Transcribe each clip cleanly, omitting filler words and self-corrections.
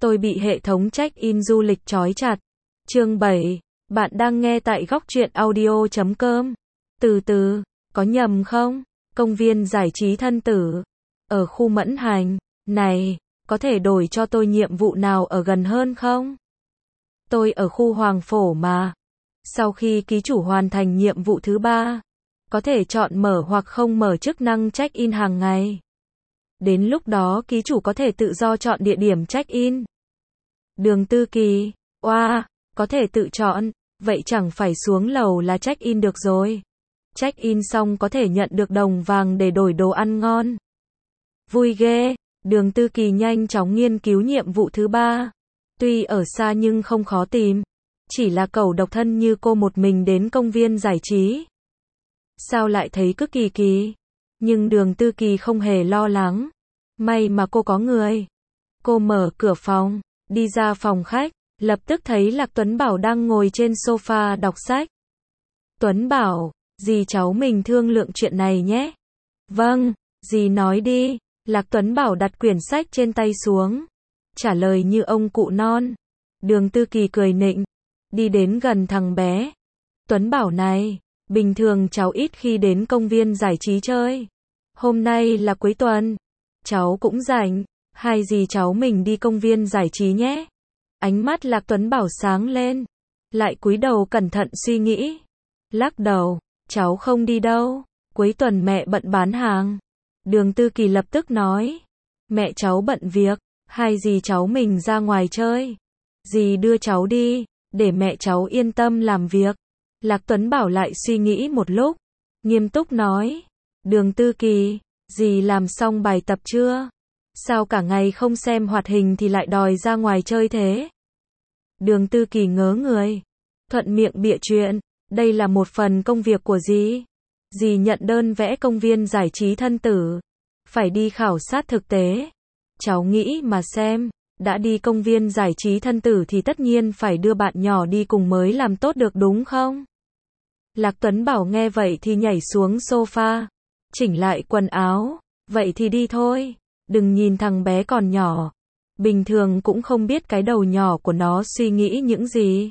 Tôi bị hệ thống check-in du lịch trói chặt. Chương 7. Bạn đang nghe tại góc truyện audio.com. Từ từ, có nhầm không? Công viên giải trí Thân Tử. Ở khu Mẫn Hành. Này, có thể đổi cho tôi nhiệm vụ nào ở gần hơn không? Tôi ở khu Hoàng Phổ mà. Sau khi ký chủ hoàn thành nhiệm vụ thứ 3, có thể chọn mở hoặc không mở chức năng check-in hàng ngày. Đến lúc đó ký chủ có thể tự do chọn địa điểm check-in. Đường Tư Kỳ, oa, có thể tự chọn, vậy chẳng phải xuống lầu là check-in được rồi. Check-in xong có thể nhận được đồng vàng để đổi đồ ăn ngon. Vui ghê, Đường Tư Kỳ nhanh chóng nghiên cứu nhiệm vụ thứ 3. Tuy ở xa nhưng không khó tìm. Chỉ là cẩu độc thân như cô một mình đến công viên giải trí. Sao lại thấy cứ kỳ kỳ? Nhưng Đường Tư Kỳ không hề lo lắng. May mà cô có người. Cô mở cửa phòng, đi ra phòng khách, lập tức thấy Lạc Tuấn Bảo đang ngồi trên sofa đọc sách. Tuấn Bảo, dì cháu mình thương lượng chuyện này nhé. Vâng, dì nói đi. Lạc Tuấn Bảo đặt quyển sách trên tay xuống. Trả lời như ông cụ non. Đường Tư Kỳ cười nịnh. Đi đến gần thằng bé. Tuấn Bảo này, bình thường cháu ít khi đến công viên giải trí chơi. Hôm nay là cuối tuần. Cháu cũng rảnh. Hai dì cháu mình đi công viên giải trí nhé. Ánh mắt Lạc Tuấn Bảo sáng lên. Lại cúi đầu cẩn thận suy nghĩ. Lắc đầu, cháu không đi đâu. Cuối tuần mẹ bận bán hàng. Đường Tư Kỳ lập tức nói. Mẹ cháu bận việc. Hai dì cháu mình ra ngoài chơi. Dì đưa cháu đi, để mẹ cháu yên tâm làm việc. Lạc Tuấn Bảo lại suy nghĩ một lúc. Nghiêm túc nói. Đường Tư Kỳ, dì làm xong bài tập chưa? Sao cả ngày không xem hoạt hình thì lại đòi ra ngoài chơi thế? Đường Tư Kỳ ngớ người. Thuận miệng bịa chuyện. Đây là một phần công việc của dì. Dì nhận đơn vẽ công viên giải trí Thân Tử. Phải đi khảo sát thực tế. Cháu nghĩ mà xem. Đã đi công viên giải trí Thân Tử thì tất nhiên phải đưa bạn nhỏ đi cùng mới làm tốt được đúng không? Lạc Tuấn Bảo nghe vậy thì nhảy xuống sofa. Chỉnh lại quần áo. Vậy thì đi thôi. Đừng nhìn thằng bé còn nhỏ. Bình thường cũng không biết cái đầu nhỏ của nó suy nghĩ những gì.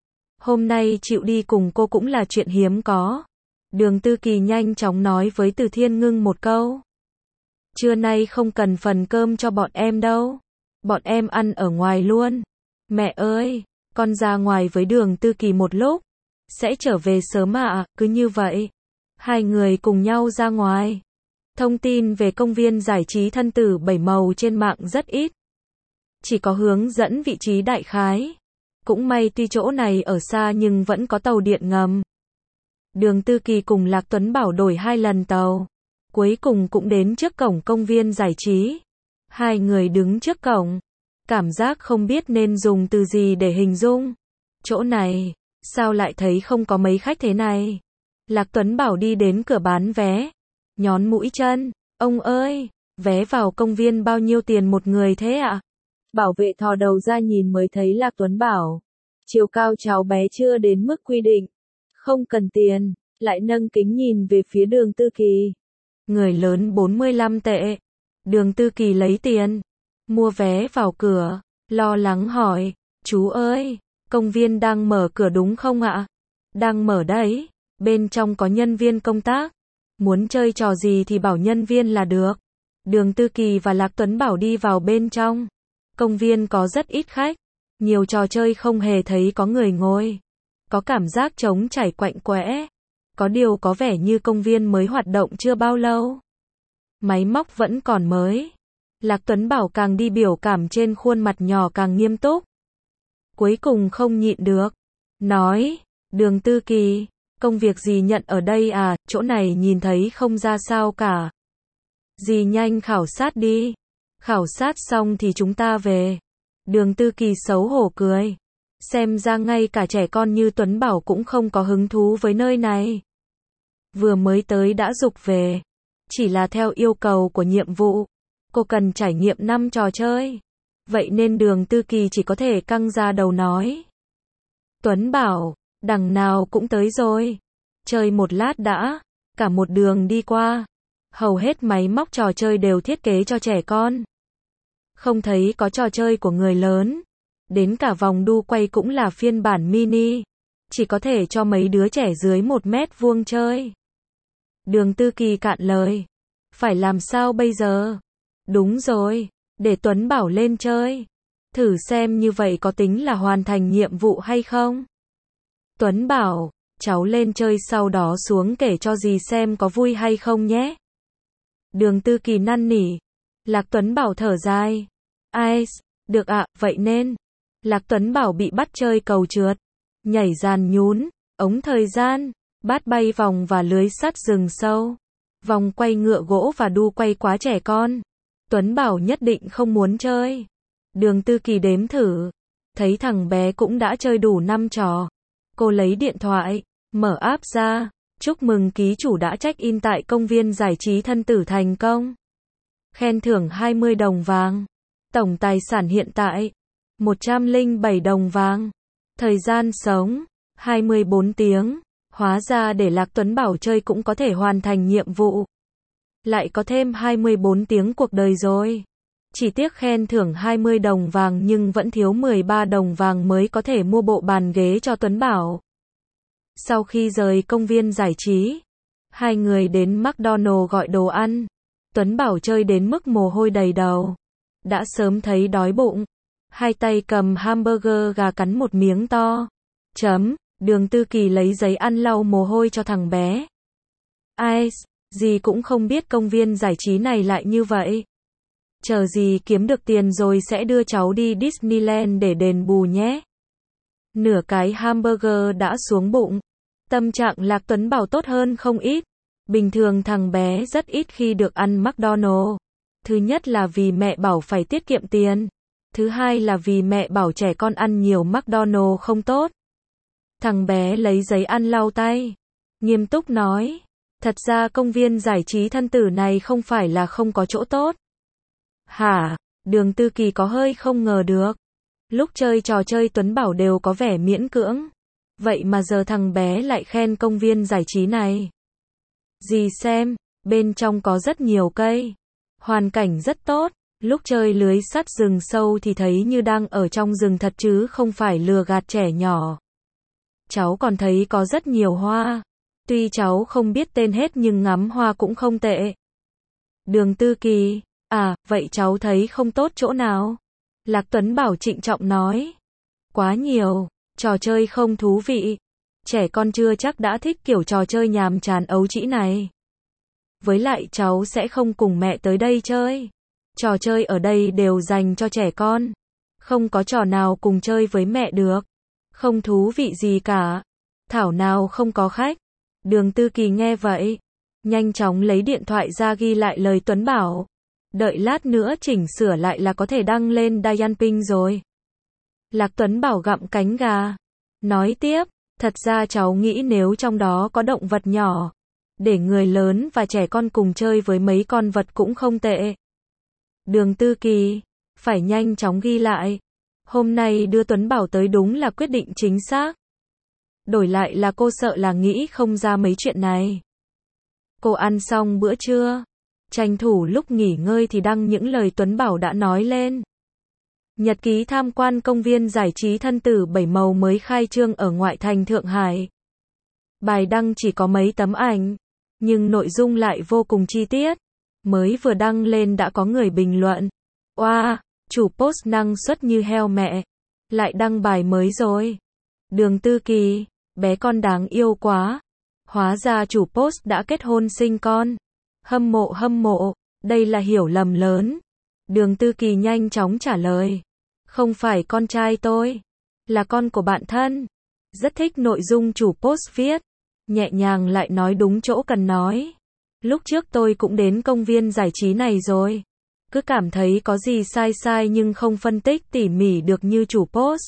Hôm nay chịu đi cùng cô cũng là chuyện hiếm có. Đường Tư Kỳ nhanh chóng nói với Từ Thiên Ngưng một câu. Trưa nay không cần phần cơm cho bọn em đâu. Bọn em ăn ở ngoài luôn. Mẹ ơi, con ra ngoài với Đường Tư Kỳ một lúc. Sẽ trở về sớm ạ, cứ như vậy. Hai người cùng nhau ra ngoài. Thông tin về công viên giải trí Thân Tử bảy màu trên mạng rất ít. Chỉ có hướng dẫn vị trí đại khái. Cũng may tuy chỗ này ở xa nhưng vẫn có tàu điện ngầm. Đường Tư Kỳ cùng Lạc Tuấn Bảo đổi 2 lần tàu. Cuối cùng cũng đến trước cổng công viên giải trí. Hai người đứng trước cổng. Cảm giác không biết nên dùng từ gì để hình dung. Chỗ này, sao lại thấy không có mấy khách thế này? Lạc Tuấn Bảo đi đến cửa bán vé. Nhón mũi chân. Ông ơi, vé vào công viên bao nhiêu tiền một người thế ạ? Bảo vệ thò đầu ra nhìn mới thấy Lạc Tuấn Bảo. Chiều cao cháu bé chưa đến mức quy định. Không cần tiền. Lại nâng kính nhìn về phía Đường Tư Kỳ. Người lớn 45 tệ. Đường Tư Kỳ lấy tiền. Mua vé vào cửa. Lo lắng hỏi. Chú ơi, công viên đang mở cửa đúng không ạ? Đang mở đấy. Bên trong có nhân viên công tác. Muốn chơi trò gì thì bảo nhân viên là được. Đường Tư Kỳ và Lạc Tuấn Bảo đi vào bên trong. Công viên có rất ít khách. Nhiều trò chơi không hề thấy có người ngồi. Có cảm giác trống trải quạnh quẽ. Có điều có vẻ như công viên mới hoạt động chưa bao lâu. Máy móc vẫn còn mới. Lạc Tuấn Bảo càng đi biểu cảm trên khuôn mặt nhỏ càng nghiêm túc. Cuối cùng không nhịn được. Nói, Đường Tư Kỳ, công việc gì nhận ở đây à, chỗ này nhìn thấy không ra sao cả. Dì nhanh khảo sát đi. Khảo sát xong thì chúng ta về. Đường Tư Kỳ xấu hổ cười. Xem ra ngay cả trẻ con như Tuấn Bảo cũng không có hứng thú với nơi này. Vừa mới tới đã giục về. Chỉ là theo yêu cầu của nhiệm vụ. Cô cần trải nghiệm 5 trò chơi. Vậy nên Đường Tư Kỳ chỉ có thể căng ra đầu nói. Tuấn Bảo, đằng nào cũng tới rồi. Chơi một lát đã. Cả một đường đi qua. Hầu hết máy móc trò chơi đều thiết kế cho trẻ con. Không thấy có trò chơi của người lớn. Đến cả vòng đu quay cũng là phiên bản mini. Chỉ có thể cho mấy đứa trẻ dưới 1 mét vuông chơi. Đường Tư Kỳ cạn lời. Phải làm sao bây giờ? Đúng rồi, để Tuấn Bảo lên chơi. Thử xem như vậy có tính là hoàn thành nhiệm vụ hay không? Tuấn bảo, cháu lên chơi sau đó xuống kể cho dì xem có vui hay không nhé. Đường Tư Kỳ năn nỉ. Lạc Tuấn Bảo thở dài. Ai, được ạ, vậy nên. Lạc Tuấn Bảo bị bắt chơi cầu trượt, nhảy giàn nhún, ống thời gian, bát bay vòng và lưới sắt rừng sâu, vòng quay ngựa gỗ và đu quay quá trẻ con. Tuấn Bảo nhất định không muốn chơi. Đường Tư Kỳ đếm thử, thấy thằng bé cũng đã chơi đủ 5 trò. Cô lấy điện thoại, mở app ra, chúc mừng ký chủ đã check-in tại công viên giải trí Thân Tử thành công. Khen thưởng 20 đồng vàng. Tổng tài sản hiện tại 107 đồng vàng. Thời gian sống 24 tiếng. Hóa ra để Lạc Tuấn Bảo chơi cũng có thể hoàn thành nhiệm vụ. Lại có thêm 24 tiếng cuộc đời rồi. Chỉ tiếc khen thưởng 20 đồng vàng nhưng vẫn thiếu 13 đồng vàng mới có thể mua bộ bàn ghế cho Tuấn Bảo. Sau khi rời công viên giải trí, hai người đến McDonald's gọi đồ ăn. Tuấn Bảo chơi đến mức mồ hôi đầy đầu. Đã sớm thấy đói bụng. Hai tay cầm hamburger gà cắn một miếng to. Đường Tư Kỳ lấy giấy ăn lau mồ hôi cho thằng bé. Ai, dì cũng không biết công viên giải trí này lại như vậy. Chờ dì kiếm được tiền rồi sẽ đưa cháu đi Disneyland để đền bù nhé. Nửa cái hamburger đã xuống bụng. Tâm trạng Lạc Tuấn Bảo tốt hơn không ít. Bình thường thằng bé rất ít khi được ăn McDonald's. Thứ nhất là vì mẹ bảo phải tiết kiệm tiền. Thứ hai là vì mẹ bảo trẻ con ăn nhiều McDonald's không tốt. Thằng bé lấy giấy ăn lau tay. Nghiêm túc nói. Thật ra công viên giải trí Thân Tử này không phải là không có chỗ tốt. Hả? Đường Tư Kỳ có hơi không ngờ được. Lúc chơi trò chơi Tuấn Bảo đều có vẻ miễn cưỡng. Vậy mà giờ thằng bé lại khen công viên giải trí này. Dì xem, bên trong có rất nhiều cây. Hoàn cảnh rất tốt. Lúc chơi lưới sắt rừng sâu thì thấy như đang ở trong rừng thật chứ không phải lừa gạt trẻ nhỏ. Cháu còn thấy có rất nhiều hoa. Tuy cháu không biết tên hết nhưng ngắm hoa cũng không tệ. Đường Tư Kỳ, vậy cháu thấy không tốt chỗ nào? Lạc Tuấn Bảo trịnh trọng nói. Quá nhiều, trò chơi không thú vị. Trẻ con chưa chắc đã thích kiểu trò chơi nhàm chán ấu trĩ này. Với lại cháu sẽ không cùng mẹ tới đây chơi. Trò chơi ở đây đều dành cho trẻ con. Không có trò nào cùng chơi với mẹ được. Không thú vị gì cả. Thảo nào không có khách. Đường Tư Kỳ nghe vậy. Nhanh chóng lấy điện thoại ra ghi lại lời Tuấn Bảo. Đợi lát nữa chỉnh sửa lại là có thể đăng lên Dian Ping rồi. Lạc Tuấn Bảo gặm cánh gà. Nói tiếp, thật ra cháu nghĩ nếu trong đó có động vật nhỏ, để người lớn và trẻ con cùng chơi với mấy con vật cũng không tệ. Đường Tư Kỳ, phải nhanh chóng ghi lại. Hôm nay đưa Tuấn Bảo tới đúng là quyết định chính xác. Đổi lại là cô sợ là nghĩ không ra mấy chuyện này. Cô ăn xong bữa trưa, tranh thủ lúc nghỉ ngơi thì đăng những lời Tuấn Bảo đã nói lên. Nhật ký tham quan công viên giải trí Thân Tử 7 màu mới khai trương ở ngoại thành Thượng Hải. Bài đăng chỉ có mấy tấm ảnh, nhưng nội dung lại vô cùng chi tiết. Mới vừa đăng lên đã có người bình luận. Wow, chủ post năng suất như heo mẹ. Lại đăng bài mới rồi. Đường Tư Kỳ, bé con đáng yêu quá. Hóa ra chủ post đã kết hôn sinh con. Hâm mộ, đây là hiểu lầm lớn. Đường Tư Kỳ nhanh chóng trả lời. Không phải con trai tôi, là con của bạn thân. Rất thích nội dung chủ post viết. Nhẹ nhàng lại nói đúng chỗ cần nói. Lúc trước tôi cũng đến công viên giải trí này rồi. Cứ cảm thấy có gì sai nhưng không phân tích tỉ mỉ được như chủ post.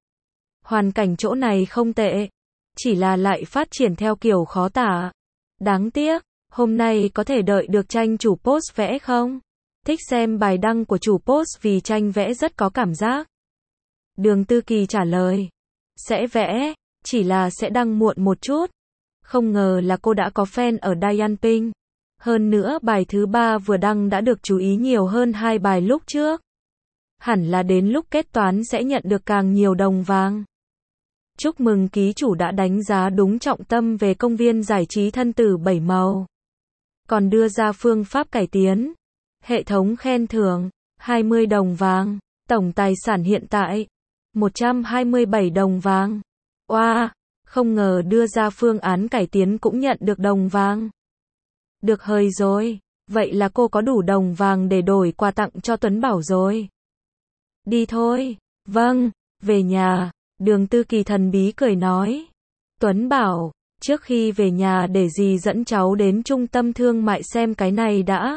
Hoàn cảnh chỗ này không tệ. Chỉ là lại phát triển theo kiểu khó tả. Đáng tiếc, hôm nay có thể đợi được tranh chủ post vẽ không? Thích xem bài đăng của chủ post vì tranh vẽ rất có cảm giác. Đường Tư Kỳ trả lời. Sẽ vẽ, chỉ là sẽ đăng muộn một chút. Không ngờ là cô đã có fan ở Dian Ping. Hơn nữa bài thứ 3 vừa đăng đã được chú ý nhiều hơn 2 bài lúc trước. hẳn là đến lúc kết toán sẽ nhận được càng nhiều đồng vàng. Chúc mừng ký chủ đã đánh giá đúng trọng tâm về công viên giải trí thân tử 7 màu. Còn đưa ra phương pháp cải tiến. Hệ thống khen thưởng, 20 đồng vàng. Tổng tài sản hiện tại, 127 đồng vàng. Oa, không ngờ đưa ra phương án cải tiến cũng nhận được đồng vàng. Được hời rồi, vậy là cô có đủ đồng vàng để đổi quà tặng cho Tuấn Bảo rồi. Đi thôi, vâng, về nhà, Đường Tư Kỳ thần bí cười nói. Tuấn Bảo, trước khi về nhà để dì dẫn cháu đến trung tâm thương mại xem cái này đã.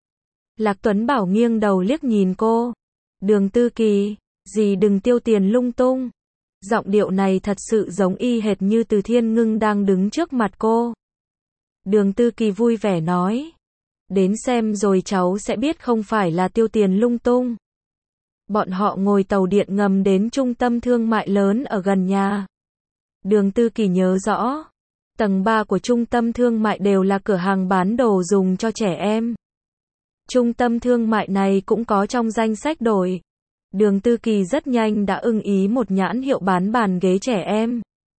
Lạc Tuấn Bảo nghiêng đầu liếc nhìn cô. Đường Tư Kỳ, dì đừng tiêu tiền lung tung. Giọng điệu này thật sự giống y hệt như Từ Thiên Ngưng đang đứng trước mặt cô. Đường Tư Kỳ vui vẻ nói. Đến xem rồi cháu sẽ biết không phải là tiêu tiền lung tung. Bọn họ ngồi tàu điện ngầm đến trung tâm thương mại lớn ở gần nhà. Đường Tư Kỳ nhớ rõ. Tầng 3 của trung tâm thương mại đều là cửa hàng bán đồ dùng cho trẻ em. Trung tâm thương mại này cũng có trong danh sách đổi. Đường Tư Kỳ rất nhanh đã ưng ý một nhãn hiệu bán bàn ghế trẻ em.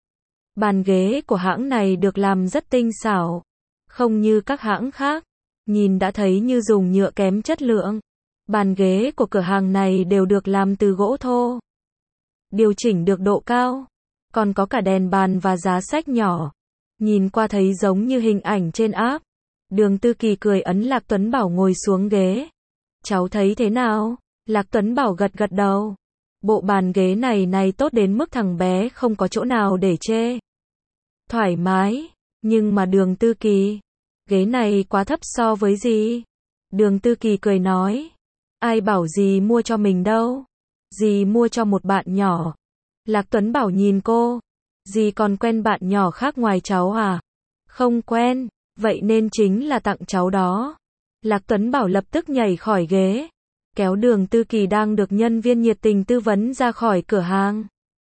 Bàn ghế của hãng này được làm rất tinh xảo. Không như các hãng khác. Nhìn đã thấy như dùng nhựa kém chất lượng. Bàn ghế của cửa hàng này đều được làm từ gỗ thô. Điều chỉnh được độ cao. Còn có cả đèn bàn và giá sách nhỏ. Nhìn qua thấy giống như hình ảnh trên app. Đường Tư Kỳ cười ấn Lạc Tuấn Bảo ngồi xuống ghế. Cháu thấy thế nào? Lạc Tuấn Bảo gật gật đầu. Bộ bàn ghế này tốt đến mức thằng bé không có chỗ nào để chê. Thoải mái. Nhưng mà Đường Tư Kỳ, ghế này quá thấp so với dì. Đường Tư Kỳ cười nói. Ai bảo dì mua cho mình đâu. Dì mua cho một bạn nhỏ. Lạc Tuấn Bảo nhìn cô. Dì còn quen bạn nhỏ khác ngoài cháu à? Không quen. Vậy nên chính là tặng cháu đó. Lạc Tuấn Bảo lập tức nhảy khỏi ghế. Kéo Đường Tư Kỳ đang được nhân viên nhiệt tình tư vấn ra khỏi cửa hàng.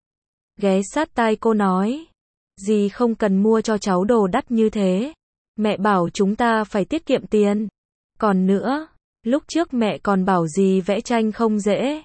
Ghé sát tai cô nói. Dì không cần mua cho cháu đồ đắt như thế. Mẹ bảo chúng ta phải tiết kiệm tiền. Còn nữa, lúc trước mẹ còn bảo dì vẽ tranh không dễ.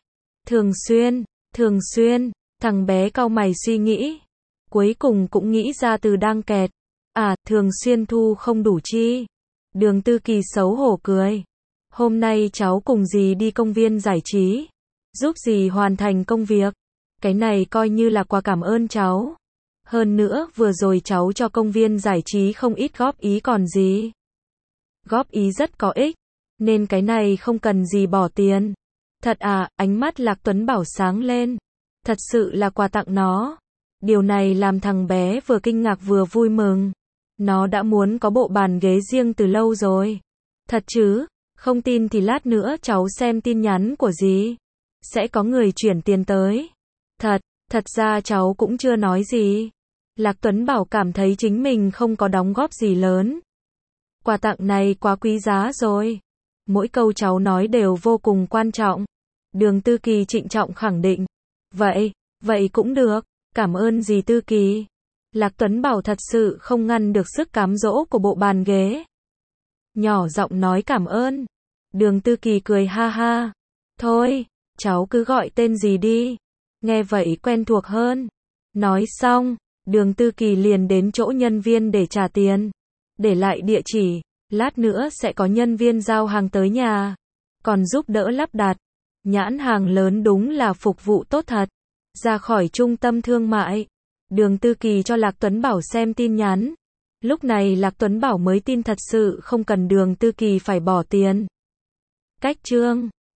Thường xuyên, thằng bé cau mày suy nghĩ. Cuối cùng cũng nghĩ ra từ đang kẹt. À, thường xuyên thu không đủ chi. Đường Tư Kỳ xấu hổ cười. Hôm nay cháu cùng dì đi công viên giải trí. Giúp dì hoàn thành công việc. Cái này coi như là quà cảm ơn cháu. Hơn nữa, vừa rồi cháu cho công viên giải trí không ít góp ý còn gì. Góp ý rất có ích. Nên cái này không cần gì bỏ tiền. Thật à, ánh mắt Lạc Tuấn Bảo sáng lên. Thật sự là quà tặng nó. Điều này làm thằng bé vừa kinh ngạc vừa vui mừng. Nó đã muốn có bộ bàn ghế riêng từ lâu rồi. Thật chứ, không tin thì lát nữa cháu xem tin nhắn của dì. Sẽ có người chuyển tiền tới. Thật ra cháu cũng chưa nói gì. Lạc Tuấn Bảo cảm thấy chính mình không có đóng góp gì lớn. Quà tặng này quá quý giá rồi. Mỗi câu cháu nói đều vô cùng quan trọng. Đường Tư Kỳ trịnh trọng khẳng định. Vậy cũng được. Cảm ơn dì Tư Kỳ. Lạc Tuấn Bảo thật sự không ngăn được sức cám dỗ của bộ bàn ghế. Nhỏ giọng nói cảm ơn. Đường Tư Kỳ cười ha ha. Thôi, cháu cứ gọi tên dì đi. Nghe vậy quen thuộc hơn. Nói xong, Đường Tư Kỳ liền đến chỗ nhân viên để trả tiền. Để lại địa chỉ, lát nữa sẽ có nhân viên giao hàng tới nhà. Còn giúp đỡ lắp đặt. Nhãn hàng lớn đúng là phục vụ tốt thật. Ra khỏi trung tâm thương mại. Đường Tư Kỳ cho Lạc Tuấn Bảo xem tin nhắn. Lúc này Lạc Tuấn Bảo mới tin thật sự không cần Đường Tư Kỳ phải bỏ tiền. Cách chương